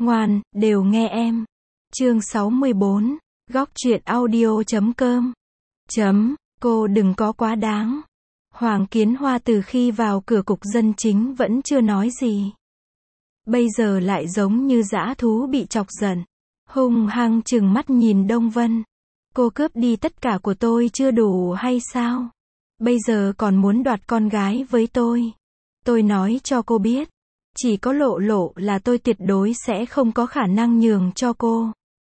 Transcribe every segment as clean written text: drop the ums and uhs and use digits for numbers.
Ngoan, đều nghe em. Chương 64, góc truyện audio.com. Cô đừng có quá đáng. Hoàng Kiến Hoa từ khi vào cửa cục dân chính vẫn chưa nói gì. Bây giờ lại giống như dã thú bị chọc giận. Hung hăng trừng mắt nhìn Đông Vân. Cô cướp đi tất cả của tôi chưa đủ hay sao? Bây giờ còn muốn đoạt con gái với tôi. Tôi nói cho cô biết. Chỉ có Lộ Lộ là tôi tuyệt đối sẽ không có khả năng nhường cho cô.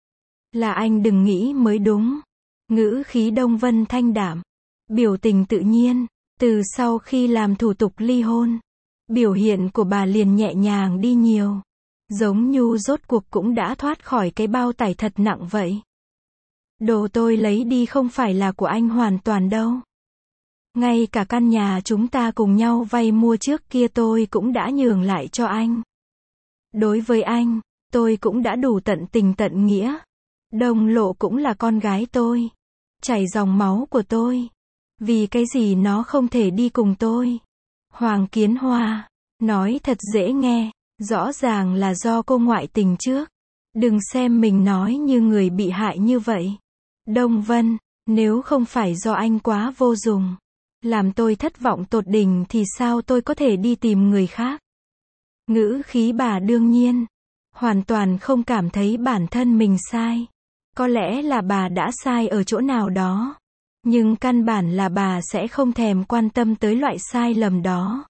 Là anh đừng nghĩ mới đúng. Ngữ khí Đông Vân thanh đạm. Biểu tình tự nhiên. Từ sau khi làm thủ tục ly hôn, biểu hiện của bà liền nhẹ nhàng đi nhiều. Giống như rốt cuộc cũng đã thoát khỏi cái bao tải thật nặng vậy. Đồ tôi lấy đi không phải là của anh hoàn toàn đâu. Ngay cả căn nhà chúng ta cùng nhau vay mua trước kia tôi cũng đã nhường lại cho anh. Đối với anh, tôi cũng đã đủ tận tình tận nghĩa. Đông Lộ cũng là con gái tôi. Chảy dòng máu của tôi. Vì cái gì nó không thể đi cùng tôi? Hoàng Kiến Hoa, nói thật dễ nghe, rõ ràng là do cô ngoại tình trước. Đừng xem mình nói như người bị hại như vậy. Đông Vân, nếu không phải do anh quá vô dụng, làm tôi thất vọng tột đỉnh thì sao tôi có thể đi tìm người khác? Ngữ khí bà đương nhiên, hoàn toàn không cảm thấy bản thân mình sai. Có lẽ là bà đã sai ở chỗ nào đó. Nhưng căn bản là bà sẽ không thèm quan tâm tới loại sai lầm đó.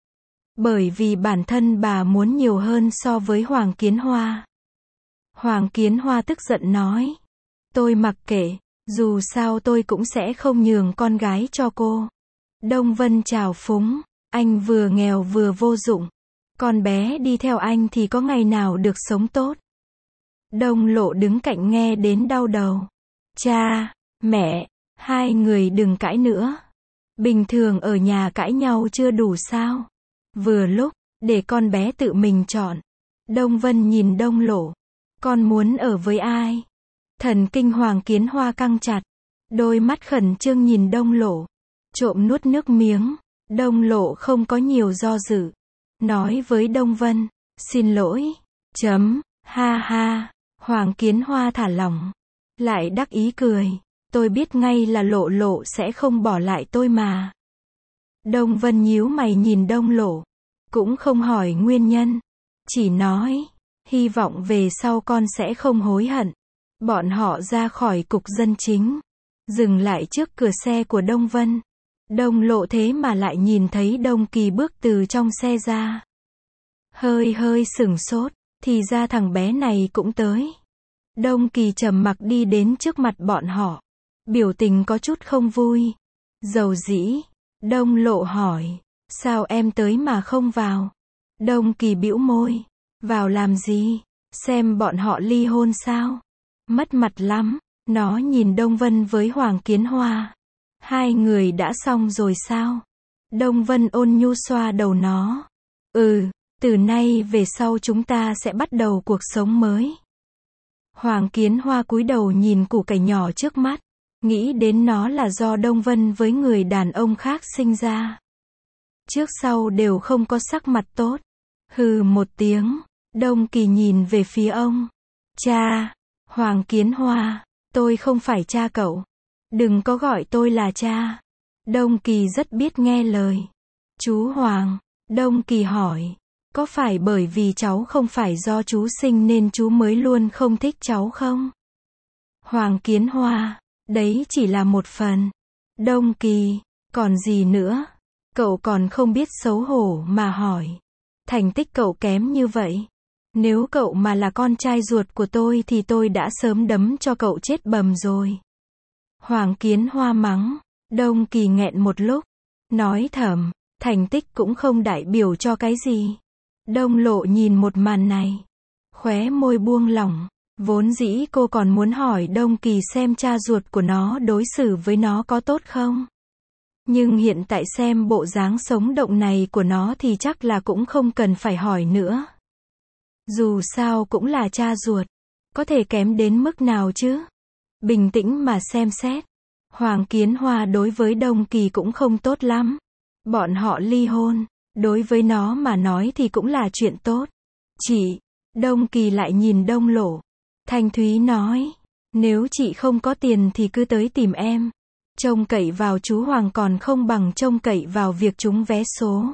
Bởi vì bản thân bà muốn nhiều hơn so với Hoàng Kiến Hoa. Hoàng Kiến Hoa tức giận nói. Tôi mặc kệ, dù sao tôi cũng sẽ không nhường con gái cho cô. Đông Vân trào phúng, anh vừa nghèo vừa vô dụng. Con bé đi theo anh thì có ngày nào được sống tốt. Đông Lộ đứng cạnh nghe đến đau đầu. Cha, mẹ, hai người đừng cãi nữa. Bình thường ở nhà cãi nhau chưa đủ sao? Vừa lúc, để con bé tự mình chọn. Đông Vân nhìn Đông Lộ. Con muốn ở với ai? Thần kinh Hoàng Kiến Hoa căng chặt. Đôi mắt khẩn trương nhìn Đông Lộ. Trộm nuốt nước miếng. Đông Lộ không có nhiều do dự. Nói với Đông Vân. Xin lỗi. Ha ha. Hoàng Kiến Hoa thả lỏng. Lại đắc ý cười. Tôi biết ngay là Lộ Lộ sẽ không bỏ lại tôi mà. Đông Vân nhíu mày nhìn Đông Lộ. Cũng không hỏi nguyên nhân. Chỉ nói. Hy vọng về sau con sẽ không hối hận. Bọn họ ra khỏi cục dân chính. Dừng lại trước cửa xe của Đông Vân. Đông Lộ thế mà lại nhìn thấy Đông Kỳ bước từ trong xe ra. Hơi sửng sốt. Thì ra thằng bé này cũng tới. Đông Kỳ trầm mặc đi đến trước mặt bọn họ. Biểu tình có chút không vui. Dầu dĩ. Đông Lộ hỏi. Sao em tới mà không vào? Đông Kỳ bĩu môi. Vào làm gì? Xem bọn họ ly hôn sao? Mất mặt lắm. Nó nhìn Đông Vân với Hoàng Kiến Hoa. Hai người đã xong rồi sao? Đông Vân ôn nhu xoa đầu nó. Từ nay về sau chúng ta sẽ bắt đầu cuộc sống mới. Hoàng Kiến Hoa cúi đầu nhìn củ cải nhỏ trước mắt. Nghĩ đến nó là do Đông Vân với người đàn ông khác sinh ra. Trước sau đều không có sắc mặt tốt. Hừ một tiếng. Đông Kỳ nhìn về phía ông. Cha. Hoàng Kiến Hoa. Tôi không phải cha cậu. Đừng có gọi tôi là cha. Đông Kỳ rất biết nghe lời. Chú Hoàng. Đông Kỳ hỏi. Có phải bởi vì cháu không phải do chú sinh nên chú mới luôn không thích cháu không? Hoàng Kiến Hoa. Đấy chỉ là một phần. Đông Kỳ. Còn gì nữa? Cậu còn không biết xấu hổ mà hỏi. Thành tích cậu kém như vậy. Nếu cậu mà là con trai ruột của tôi thì tôi đã sớm đấm cho cậu chết bầm rồi. Hoàng Kiến Hoa mắng. Đông Kỳ nghẹn một lúc. Nói thầm. Thành tích cũng không đại biểu cho cái gì. Đông Lộ nhìn một màn này. Khóe môi buông lỏng. Vốn dĩ cô còn muốn hỏi Đông Kỳ xem cha ruột của nó đối xử với nó có tốt không. Nhưng hiện tại xem bộ dáng sống động này của nó thì chắc là cũng không cần phải hỏi nữa. Dù sao cũng là cha ruột. Có thể kém đến mức nào chứ? Bình tĩnh mà xem xét. Hoàng Kiến Hoa đối với Đông Kỳ cũng không tốt lắm. Bọn họ ly hôn. Đối với nó mà nói thì cũng là chuyện tốt. Chị, Đông Kỳ lại nhìn Đông Lộ. Thanh thúy nói, nếu chị không có tiền thì cứ tới tìm em. Trông cậy vào chú Hoàng còn không bằng trông cậy vào việc trúng vé số.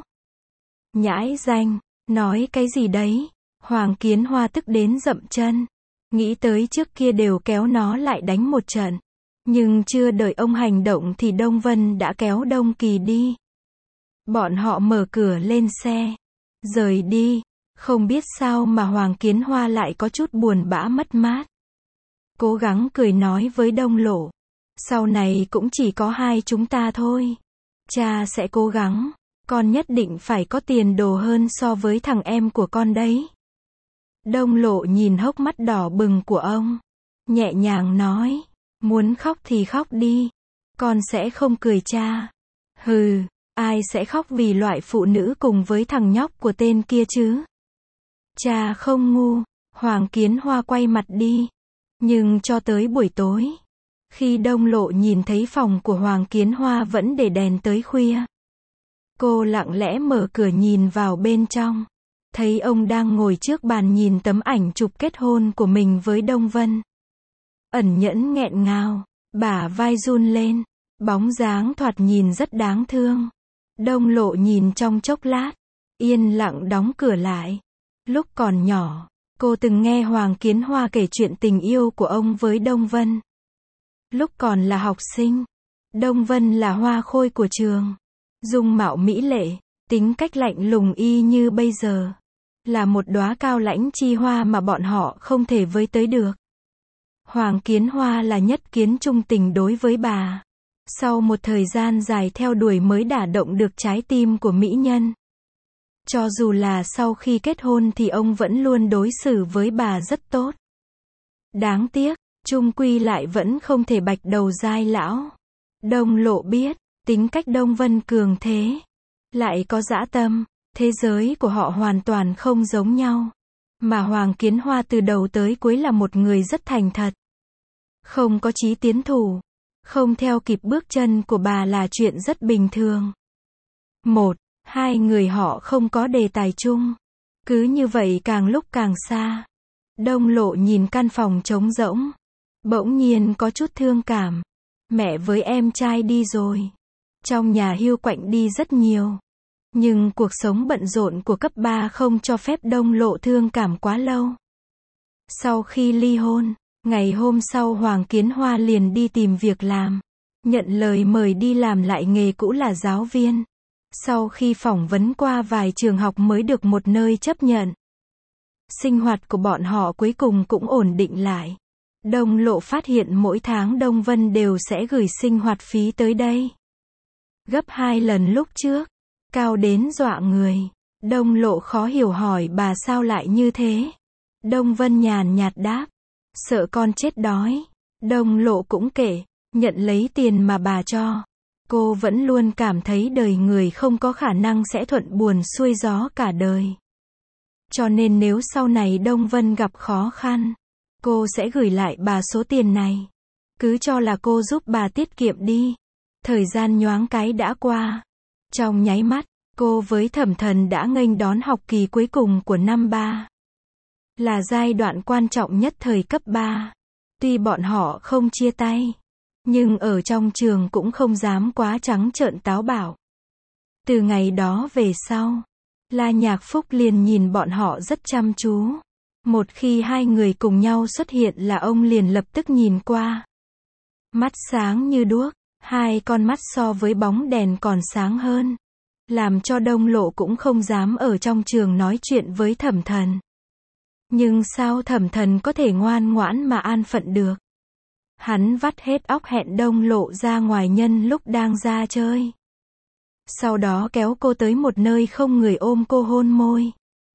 Nhãi danh, nói cái gì đấy? Hoàng Kiến Hoa tức đến dậm chân. Nghĩ tới trước kia đều kéo nó lại đánh một trận. Nhưng chưa đợi ông hành động thì Đông Vân đã kéo Đông Kỳ đi. Bọn họ mở cửa lên xe, rời đi. Không biết sao mà Hoàng Kiến Hoa lại có chút buồn bã mất mát. Cố gắng cười nói với Đông Lộ. Sau này cũng chỉ có hai chúng ta thôi. Cha sẽ cố gắng. Con nhất định phải có tiền đồ hơn so với thằng em của con đấy. Đông Lộ nhìn hốc mắt đỏ bừng của ông. Nhẹ nhàng nói. Muốn khóc thì khóc đi. Con sẽ không cười cha. Hừ, ai sẽ khóc vì loại phụ nữ cùng với thằng nhóc của tên kia chứ? Cha không ngu. Hoàng Kiến Hoa quay mặt đi. Nhưng cho tới buổi tối, khi Đông Lộ nhìn thấy phòng của Hoàng Kiến Hoa vẫn để đèn tới khuya, cô lặng lẽ mở cửa nhìn vào bên trong. Thấy ông đang ngồi trước bàn nhìn tấm ảnh chụp kết hôn của mình với Đông Vân. Ẩn nhẫn nghẹn ngào, bả vai run lên, bóng dáng thoạt nhìn rất đáng thương. Đông Lộ nhìn trong chốc lát, yên lặng đóng cửa lại. Lúc còn nhỏ, cô từng nghe Hoàng Kiến Hoa kể chuyện tình yêu của ông với Đông Vân. Lúc còn là học sinh, Đông Vân là hoa khôi của trường. Dung mạo mỹ lệ, tính cách lạnh lùng y như bây giờ. Là một đóa cao lãnh chi hoa mà bọn họ không thể với tới được. Hoàng Kiến Hoa là nhất kiến trung tình đối với bà. Sau một thời gian dài theo đuổi mới đả động được trái tim của mỹ nhân. Cho dù là sau khi kết hôn thì ông vẫn luôn đối xử với bà rất tốt. Đáng tiếc, chung quy lại vẫn không thể bạch đầu dai lão. Đông Lộ biết, tính cách Đông Vân cường thế, lại có dã tâm, thế giới của họ hoàn toàn không giống nhau. Mà Hoàng Kiến Hoa từ đầu tới cuối là một người rất thành thật. Không có chí tiến thủ, không theo kịp bước chân của bà là chuyện rất bình thường. Hai người họ không có đề tài chung. Cứ như vậy càng lúc càng xa. Đông Lộ nhìn căn phòng trống rỗng. Bỗng nhiên có chút thương cảm. Mẹ với em trai đi rồi. Trong nhà hiu quạnh đi rất nhiều. Nhưng cuộc sống bận rộn của cấp 3 không cho phép Đông Lộ thương cảm quá lâu. Sau khi ly hôn, ngày hôm sau Hoàng Kiến Hoa liền đi tìm việc làm. Nhận lời mời đi làm lại nghề cũ là giáo viên. Sau khi phỏng vấn qua vài trường học mới được một nơi chấp nhận. Sinh hoạt của bọn họ cuối cùng cũng ổn định lại. Đông Lộ phát hiện mỗi tháng Đông Vân đều sẽ gửi sinh hoạt phí tới đây. Gấp 2 lần lúc trước. Cao đến dọa người. Đông Lộ khó hiểu hỏi bà sao lại như thế. Đông Vân nhàn nhạt đáp. Sợ con chết đói. Đông Lộ cũng kể. Nhận lấy tiền mà bà cho. Cô vẫn luôn cảm thấy đời người không có khả năng sẽ thuận buồm xuôi gió cả đời. Cho nên nếu sau này Đông Vân gặp khó khăn, cô sẽ gửi lại bà số tiền này. Cứ cho là cô giúp bà tiết kiệm đi. Thời gian nhoáng cái đã qua. Trong nháy mắt, cô với Thẩm Thần đã nghênh đón học kỳ cuối cùng của năm 3. Là giai đoạn quan trọng nhất thời cấp 3. Tuy bọn họ không chia tay, nhưng ở trong trường cũng không dám quá trắng trợn táo bạo. Từ ngày đó về sau, La Nhạc Phúc liền nhìn bọn họ rất chăm chú. Một khi hai người cùng nhau xuất hiện là ông liền lập tức nhìn qua. Mắt sáng như đuốc, hai con mắt so với bóng đèn còn sáng hơn. Làm cho Đông Lộ cũng không dám ở trong trường nói chuyện với Thẩm Thần. Nhưng sao Thẩm Thần có thể ngoan ngoãn mà an phận được? Hắn vắt hết óc hẹn Đông Lộ ra ngoài nhân lúc đang ra chơi. Sau đó kéo cô tới một nơi không người ôm cô hôn môi.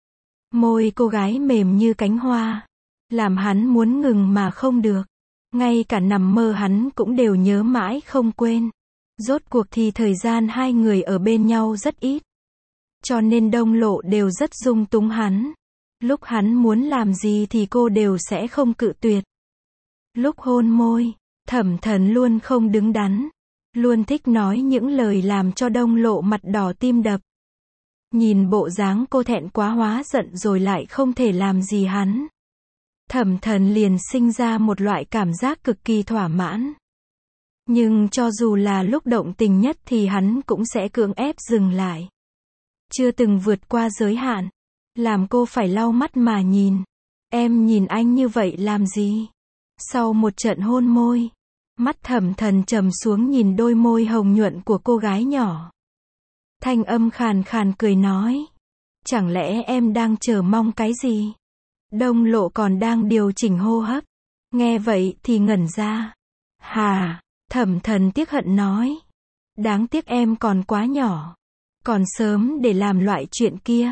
Môi cô gái mềm như cánh hoa. Làm hắn muốn ngừng mà không được. Ngay cả nằm mơ hắn cũng đều nhớ mãi không quên. Rốt cuộc thì thời gian hai người ở bên nhau rất ít. Cho nên Đông Lộ đều rất dung túng hắn. Lúc hắn muốn làm gì thì cô đều sẽ không cự tuyệt. Lúc hôn môi, Thẩm Thần luôn không đứng đắn. Luôn thích nói những lời làm cho Đông Lộ mặt đỏ tim đập. Nhìn bộ dáng cô thẹn quá hóa giận rồi lại không thể làm gì hắn. Thẩm Thần liền sinh ra một loại cảm giác cực kỳ thỏa mãn. Nhưng cho dù là lúc động tình nhất thì hắn cũng sẽ cưỡng ép dừng lại. Chưa từng vượt qua giới hạn. Làm cô phải lau mắt mà nhìn. Em nhìn anh như vậy làm gì? Sau một trận hôn môi, mắt Thẩm Thần trầm xuống nhìn đôi môi hồng nhuận của cô gái nhỏ. Thanh âm khàn khàn cười nói. Chẳng lẽ em đang chờ mong cái gì? Đông Lộ còn đang điều chỉnh hô hấp. Nghe vậy thì ngẩn ra. Hà, Thẩm Thần tiếc hận nói. Đáng tiếc em còn quá nhỏ. Còn sớm để làm loại chuyện kia.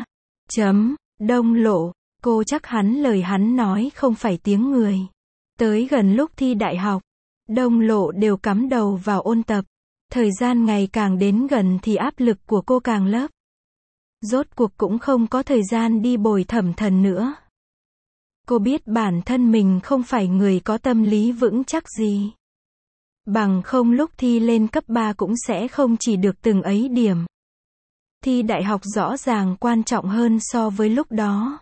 Đông Lộ, cô chắc hắn lời hắn nói không phải tiếng người. Tới gần lúc thi đại học, Đông Lộ đều cắm đầu vào ôn tập. Thời gian ngày càng đến gần thì áp lực của cô càng lớp. Rốt cuộc cũng không có thời gian đi bồi Thẩm Thần nữa. Cô biết bản thân mình không phải người có tâm lý vững chắc gì. Bằng không lúc thi lên cấp 3 cũng sẽ không chỉ được từng ấy điểm. Thi đại học rõ ràng quan trọng hơn so với lúc đó.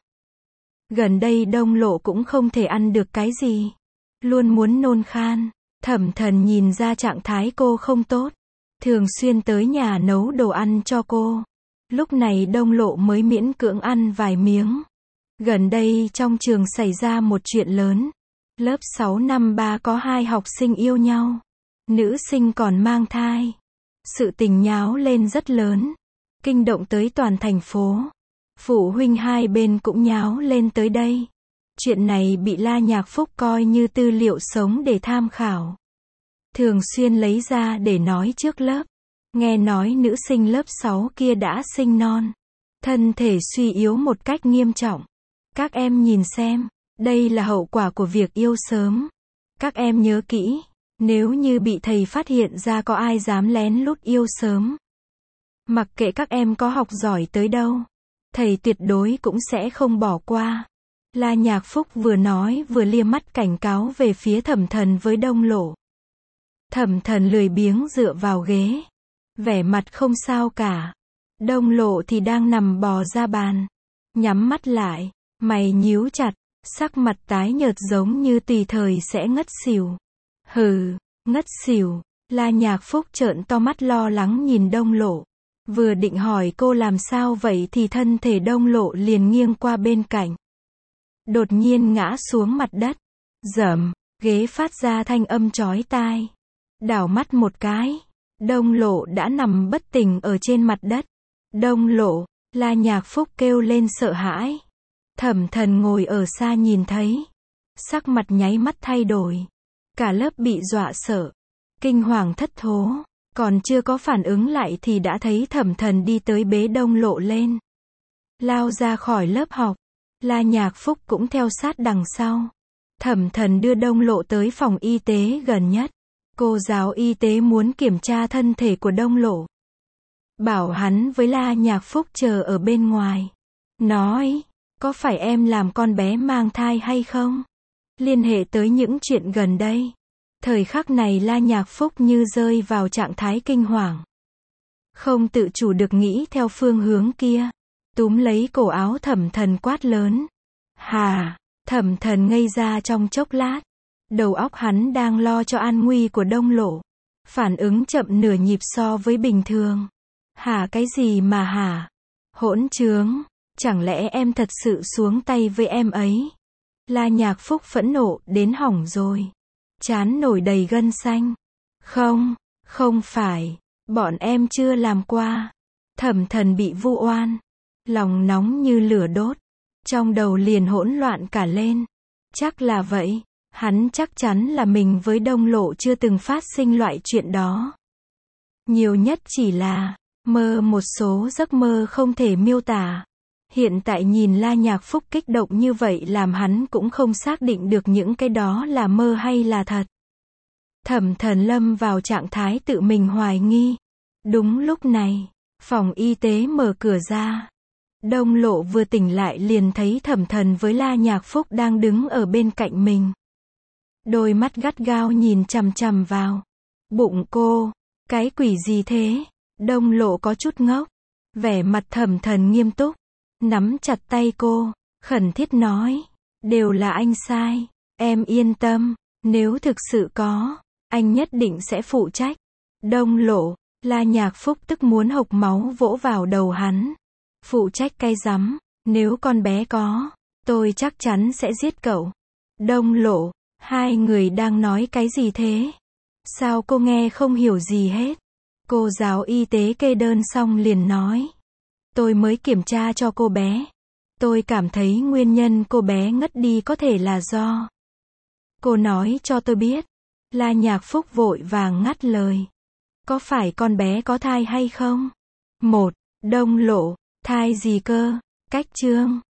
Gần đây Đông Lộ cũng không thể ăn được cái gì. Luôn muốn nôn khan. Thẩm Thần nhìn ra trạng thái cô không tốt. Thường xuyên tới nhà nấu đồ ăn cho cô. Lúc này Đông Lộ mới miễn cưỡng ăn vài miếng. Gần đây trong trường xảy ra một chuyện lớn. Lớp 6 năm 3 có 2 học sinh yêu nhau. Nữ sinh còn mang thai. Sự tình nháo lên rất lớn. Kinh động tới toàn thành phố. Phụ huynh hai bên cũng nháo lên tới đây. Chuyện này bị La Nhạc Phúc coi như tư liệu sống để tham khảo. Thường xuyên lấy ra để nói trước lớp. Nghe nói nữ sinh lớp 6 kia đã sinh non. Thân thể suy yếu một cách nghiêm trọng. Các em nhìn xem, đây là hậu quả của việc yêu sớm. Các em nhớ kỹ, nếu như bị thầy phát hiện ra có ai dám lén lút yêu sớm. Mặc kệ các em có học giỏi tới đâu, thầy tuyệt đối cũng sẽ không bỏ qua. La Nhạc Phúc vừa nói vừa lia mắt cảnh cáo về phía Thẩm Thần với Đông Lộ. Thẩm Thần lười biếng dựa vào ghế. Vẻ mặt không sao cả. Đông Lộ thì đang nằm bò ra bàn. Nhắm mắt lại, mày nhíu chặt, sắc mặt tái nhợt giống như tùy thời sẽ ngất xỉu. Hừ, ngất xỉu. La Nhạc Phúc trợn to mắt lo lắng nhìn Đông Lộ. Vừa định hỏi cô làm sao vậy thì thân thể Đông Lộ liền nghiêng qua bên cạnh. Đột nhiên ngã xuống mặt đất. Dầm, ghế phát ra thanh âm chói tai. Đảo mắt một cái, Đông Lộ đã nằm bất tỉnh ở trên mặt đất. Đông Lộ, La Nhạc Phúc kêu lên sợ hãi. Thẩm Thần ngồi ở xa nhìn thấy. Sắc mặt nháy mắt thay đổi. Cả lớp bị dọa sợ. Kinh hoàng thất thố. Còn chưa có phản ứng lại thì đã thấy Thẩm Thần đi tới bế Đông Lộ lên. Lao ra khỏi lớp học. La Nhạc Phúc cũng theo sát đằng sau. Thẩm Thần đưa Đông Lộ tới phòng y tế gần nhất. Cô giáo y tế muốn kiểm tra thân thể của Đông Lộ. Bảo hắn với La Nhạc Phúc chờ ở bên ngoài. Nói, có phải em làm con bé mang thai hay không? Liên hệ tới những chuyện gần đây. Thời khắc này La Nhạc Phúc như rơi vào trạng thái kinh hoàng. Không tự chủ được nghĩ theo phương hướng kia. Túm lấy cổ áo Thẩm Thần quát lớn. Hà, Thẩm Thần ngây ra trong chốc lát. Đầu óc hắn đang lo cho an nguy của Đông Lộ. Phản ứng chậm nửa nhịp so với bình thường. Hả cái gì mà hả? Hỗn trướng, chẳng lẽ em thật sự xuống tay với em ấy? La Nhạc Phúc phẫn nộ đến hỏng rồi. Trán nổi đầy gân xanh. Không phải, bọn em chưa làm qua. Thẩm Thần bị vu oan. Lòng nóng như lửa đốt. Trong đầu liền hỗn loạn cả lên. Chắc là vậy. Hắn chắc chắn là mình với Đông Lộ chưa từng phát sinh loại chuyện đó. Nhiều nhất chỉ là mơ một số giấc mơ không thể miêu tả. Hiện tại nhìn La Nhạc Phúc kích động như vậy làm hắn cũng không xác định được những cái đó là mơ hay là thật. Thẩm Thần lâm vào trạng thái tự mình hoài nghi. Đúng lúc này, phòng y tế mở cửa ra. Đông Lộ vừa tỉnh lại liền thấy Thẩm Thần với La Nhạc Phúc đang đứng ở bên cạnh mình. Đôi mắt gắt gao nhìn chằm chằm vào bụng cô. Cái quỷ gì thế? Đông Lộ có chút ngốc. Vẻ mặt Thẩm Thần nghiêm túc, nắm chặt tay cô, khẩn thiết nói, đều là anh sai, em yên tâm, nếu thực sự có, anh nhất định sẽ phụ trách. Đông Lộ, La Nhạc Phúc tức muốn hộc máu vỗ vào đầu hắn. Phụ trách cái rắm, nếu con bé có, tôi chắc chắn sẽ giết cậu. Đông Lộ, hai người đang nói cái gì thế? Sao cô nghe không hiểu gì hết? Cô giáo y tế kê đơn xong liền nói. Tôi mới kiểm tra cho cô bé. Tôi cảm thấy nguyên nhân cô bé ngất đi có thể là do. Cô nói cho tôi biết. La Nhạc Phúc vội vàng ngắt lời. Có phải con bé có thai hay không? Đông Lộ, thai gì cơ? Cách chương